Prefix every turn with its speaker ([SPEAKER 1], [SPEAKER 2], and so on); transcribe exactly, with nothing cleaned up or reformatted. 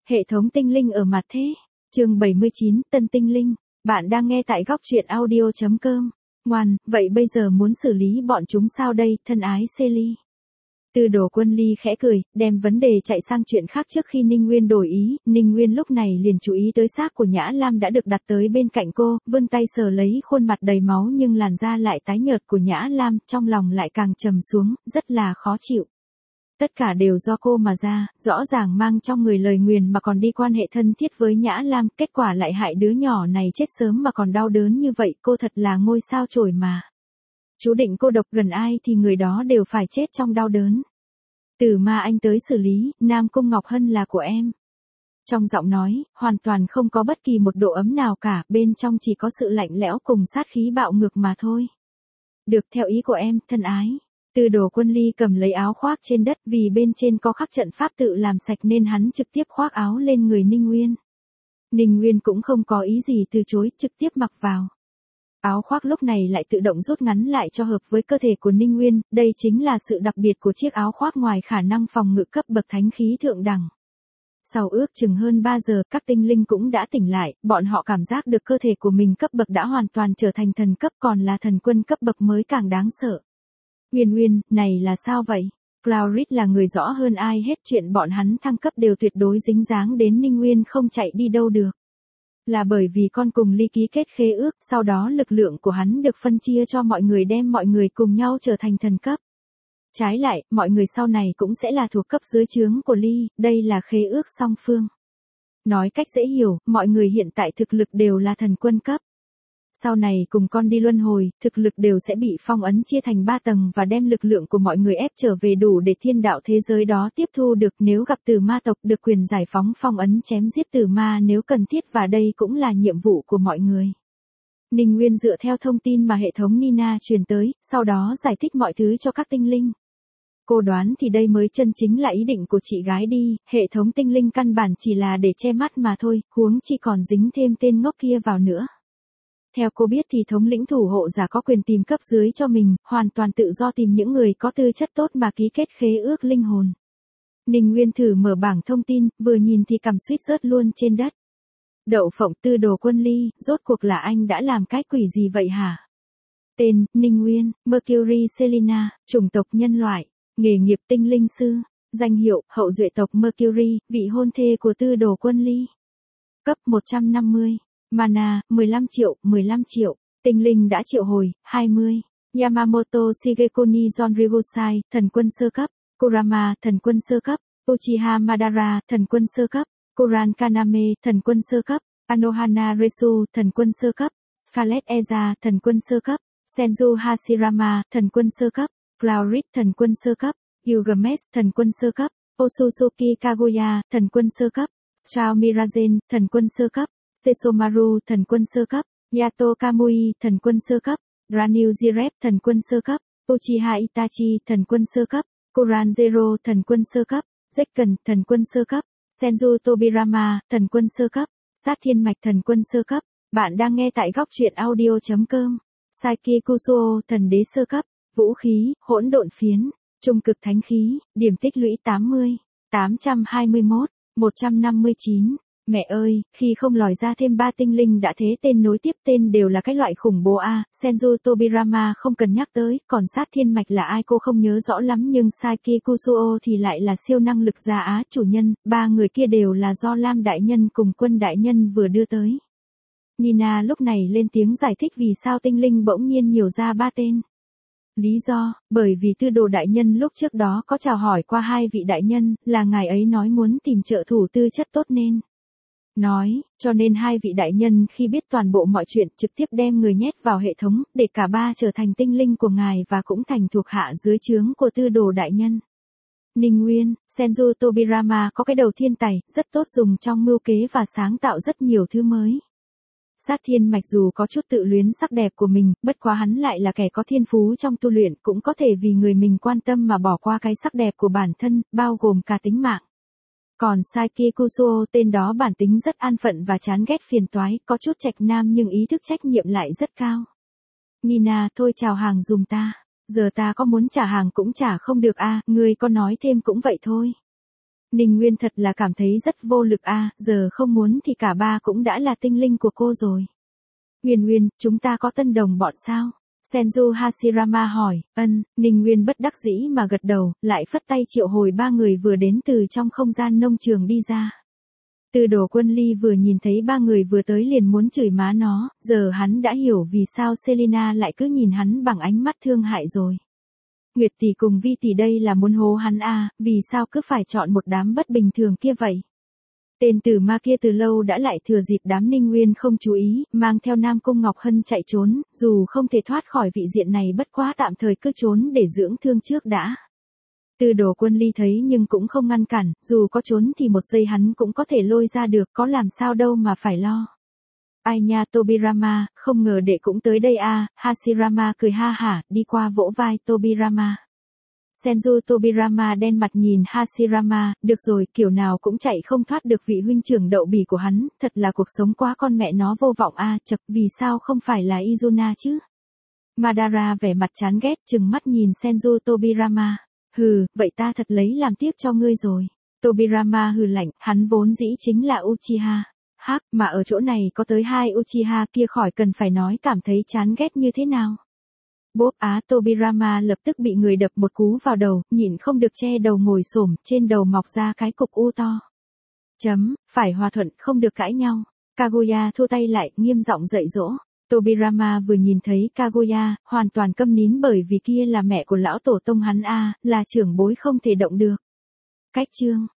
[SPEAKER 1] Hệ thống tinh linh ở mặt thế. Chương bảy mươi chín, Tân tinh linh. Bạn đang nghe tại góc truyện audio chấm com. Ngoan, vậy bây giờ muốn xử lý bọn chúng sao đây, thân ái Celly? Tư Đồ Quân Ly khẽ cười, đem vấn đề chạy sang chuyện khác trước khi Ninh Nguyên đổi ý. Ninh Nguyên lúc này liền chú ý tới xác của Nhã Lam đã được đặt tới bên cạnh cô, vươn tay sờ lấy khuôn mặt đầy máu nhưng làn da lại tái nhợt của Nhã Lam, trong lòng lại càng trầm xuống, rất là khó chịu. Tất cả đều do cô mà ra, rõ ràng mang trong người lời nguyền mà còn đi quan hệ thân thiết với Nhã Lam, kết quả lại hại đứa nhỏ này chết sớm mà còn đau đớn như vậy, cô thật là ngôi sao chổi mà. Chú định cô độc gần ai thì người đó đều phải chết trong đau đớn. Từ ma anh tới xử lý, Nam Cung Ngọc Hân là của em. Trong giọng nói, hoàn toàn không có bất kỳ một độ ấm nào cả, bên trong chỉ có sự lạnh lẽo cùng sát khí bạo ngược mà thôi. Được, theo ý của em, thân ái. Tư Đồ Quân Ly cầm lấy áo khoác trên đất, vì bên trên có khắc trận pháp tự làm sạch nên hắn trực tiếp khoác áo lên người Ninh Nguyên. Ninh Nguyên cũng không có ý gì từ chối, trực tiếp mặc vào. Áo khoác lúc này lại tự động rút ngắn lại cho hợp với cơ thể của Ninh Nguyên, đây chính là sự đặc biệt của chiếc áo khoác ngoài khả năng phòng ngự cấp bậc thánh khí thượng đẳng. Sau ước chừng hơn ba giờ, các tinh linh cũng đã tỉnh lại, bọn họ cảm giác được cơ thể của mình cấp bậc đã hoàn toàn trở thành thần cấp, còn là thần quân cấp bậc mới càng đáng sợ. Nguyên Nguyên, này là sao vậy? Claurit là người rõ hơn ai hết chuyện bọn hắn thăng cấp đều tuyệt đối dính dáng đến Ninh Nguyên không chạy đi đâu được. Là bởi vì con cùng Ly ký kết khế ước, sau đó lực lượng của hắn được phân chia cho mọi người đem mọi người cùng nhau trở thành thần cấp. Trái lại, mọi người sau này cũng sẽ là thuộc cấp dưới trướng của Ly, đây là khế ước song phương. Nói cách dễ hiểu, mọi người hiện tại thực lực đều là thần quân cấp. Sau này cùng con đi luân hồi, thực lực đều sẽ bị phong ấn chia thành ba tầng và đem lực lượng của mọi người ép trở về đủ để thiên đạo thế giới đó tiếp thu được, nếu gặp tử ma tộc được quyền giải phóng phong ấn chém giết tử ma nếu cần thiết, và đây cũng là nhiệm vụ của mọi người. Ninh Nguyên dựa theo thông tin mà hệ thống Nina truyền tới, sau đó giải thích mọi thứ cho các tinh linh. Cô đoán thì đây mới chân chính là ý định của chị gái đi, hệ thống tinh linh căn bản chỉ là để che mắt mà thôi, huống chi còn dính thêm tên ngốc kia vào nữa. Theo cô biết thì thống lĩnh thủ hộ giả có quyền tìm cấp dưới cho mình, hoàn toàn tự do tìm những người có tư chất tốt mà ký kết khế ước linh hồn. Ninh Nguyên thử mở bảng thông tin, vừa nhìn thì cằm suýt rớt luôn trên đất. Đậu phộng, Tư Đồ Quân Ly, rốt cuộc là anh đã làm cái quỷ gì vậy hả? Tên, Ninh Nguyên, Mercury Selina, chủng tộc nhân loại, nghề nghiệp tinh linh sư, danh hiệu, hậu duệ tộc Mercury, vị hôn thê của Tư Đồ Quân Ly. Cấp một trăm năm mươi. Mana, mười lăm triệu, mười lăm triệu. Tinh linh đã triệu hồi, hai mươi. Yamamoto Shigeko Nizon Rigosai, thần quân sơ cấp. Kurama, thần quân sơ cấp. Uchiha Madara, thần quân sơ cấp. Kuran Kaname, thần quân sơ cấp. Anohana Resu, thần quân sơ cấp. Scarlet Eza, thần quân sơ cấp. Senju Hashirama, thần quân sơ cấp. Claurit, thần quân sơ cấp. Gilgamesh, thần quân sơ cấp. Otsutsuki Kaguya, thần quân sơ cấp. Strao Mirazen, thần quân sơ cấp. Sesomaru, thần quân sơ cấp. Yato Kamui, thần quân sơ cấp. Ranil Jirep, thần quân sơ cấp. Uchiha Itachi, thần quân sơ cấp. Kuran Zero, thần quân sơ cấp. Zekken, thần quân sơ cấp. Senju Tobirama, thần quân sơ cấp. Sát Thiên Mạch, thần quân sơ cấp. Bạn đang nghe tại góc truyện audio chấm com. Saiki Kusuo, thần đế sơ cấp. Vũ khí, hỗn độn phiến. Trung cực thánh khí, điểm tích lũy tám mươi. tám trăm hai mươi mốt. một trăm năm mươi chín. Mẹ ơi, khi không lòi ra thêm ba tinh linh đã thế tên nối tiếp tên đều là cái loại khủng bố a, à, Senju Tobirama không cần nhắc tới, còn Sát Thiên Mạch là ai cô không nhớ rõ lắm nhưng Saiki Kusuo thì lại là siêu năng lực gia á chủ nhân, ba người kia đều là do Lam đại nhân cùng Quân đại nhân vừa đưa tới. Nina lúc này lên tiếng giải thích vì sao tinh linh bỗng nhiên nhiều ra ba tên. Lý do, bởi vì Tư Đồ đại nhân lúc trước đó có chào hỏi qua hai vị đại nhân, là ngài ấy nói muốn tìm trợ thủ tư chất tốt nên. Nói, cho nên hai vị đại nhân khi biết toàn bộ mọi chuyện trực tiếp đem người nhét vào hệ thống, để cả ba trở thành tinh linh của ngài và cũng thành thuộc hạ dưới trướng của Tư Đồ đại nhân. Ninh Nguyên, Senju Tobirama có cái đầu thiên tài, rất tốt dùng trong mưu kế và sáng tạo rất nhiều thứ mới. Sát Thiên Mạch dù có chút tự luyến sắc đẹp của mình, bất quá hắn lại là kẻ có thiên phú trong tu luyện, cũng có thể vì người mình quan tâm mà bỏ qua cái sắc đẹp của bản thân, bao gồm cả tính mạng. Còn Saiki Kusuo tên đó bản tính rất an phận và chán ghét phiền toái, có chút trạch nam nhưng ý thức trách nhiệm lại rất cao. Nina, thôi chào hàng dùm ta. Giờ ta có muốn trả hàng cũng trả không được a, à, ngươi có nói thêm cũng vậy thôi. Ninh Nguyên thật là cảm thấy rất vô lực a, giờ không muốn thì cả ba cũng đã là tinh linh của cô rồi. Nguyên Nguyên, chúng ta có tân đồng bọn sao? Senju Hashirama hỏi. Ân, Ninh Nguyên bất đắc dĩ mà gật đầu, lại phất tay triệu hồi ba người vừa đến từ trong không gian nông trường đi ra. Tư Đồ Quân Ly vừa nhìn thấy ba người vừa tới liền muốn chửi má nó, giờ hắn đã hiểu vì sao Selina lại cứ nhìn hắn bằng ánh mắt thương hại rồi. Nguyệt tỷ cùng Vi tỷ đây là muốn hố hắn à, vì sao cứ phải chọn một đám bất bình thường kia vậy? Tên tử ma kia từ lâu đã lại thừa dịp đám Ninh Nguyên không chú ý, mang theo Nam Cung Ngọc Hân chạy trốn, dù không thể thoát khỏi vị diện này bất quá tạm thời cứ trốn để dưỡng thương trước đã. Tư Đồ Quân Ly thấy nhưng cũng không ngăn cản, dù có trốn thì một giây hắn cũng có thể lôi ra được, có làm sao đâu mà phải lo. Ai nha Tobirama, không ngờ đệ cũng tới đây à, Hashirama cười ha hả, đi qua vỗ vai Tobirama. Senju Tobirama đen mặt nhìn Hashirama, được rồi, kiểu nào cũng chạy không thoát được vị huynh trưởng đậu bỉ của hắn, thật là cuộc sống quá con mẹ nó vô vọng a, à, chật, vì sao không phải là Izuna chứ? Madara vẻ mặt chán ghét chừng mắt nhìn Senju Tobirama. Hừ, vậy ta thật lấy làm tiếc cho ngươi rồi. Tobirama hừ lạnh, hắn vốn dĩ chính là Uchiha. Hắc, mà ở chỗ này có tới hai Uchiha kia khỏi cần phải nói cảm thấy chán ghét như thế nào. Bốp á Tobirama lập tức bị người đập một cú vào đầu, nhịn không được che đầu ngồi xổm, trên đầu mọc ra cái cục u to. Chấm, phải hòa thuận, không được cãi nhau. Kaguya thua tay lại, nghiêm giọng dạy dỗ. Tobirama vừa nhìn thấy Kaguya, hoàn toàn câm nín bởi vì kia là mẹ của lão tổ tông hắn a, là trưởng bối không thể động được. Cách chương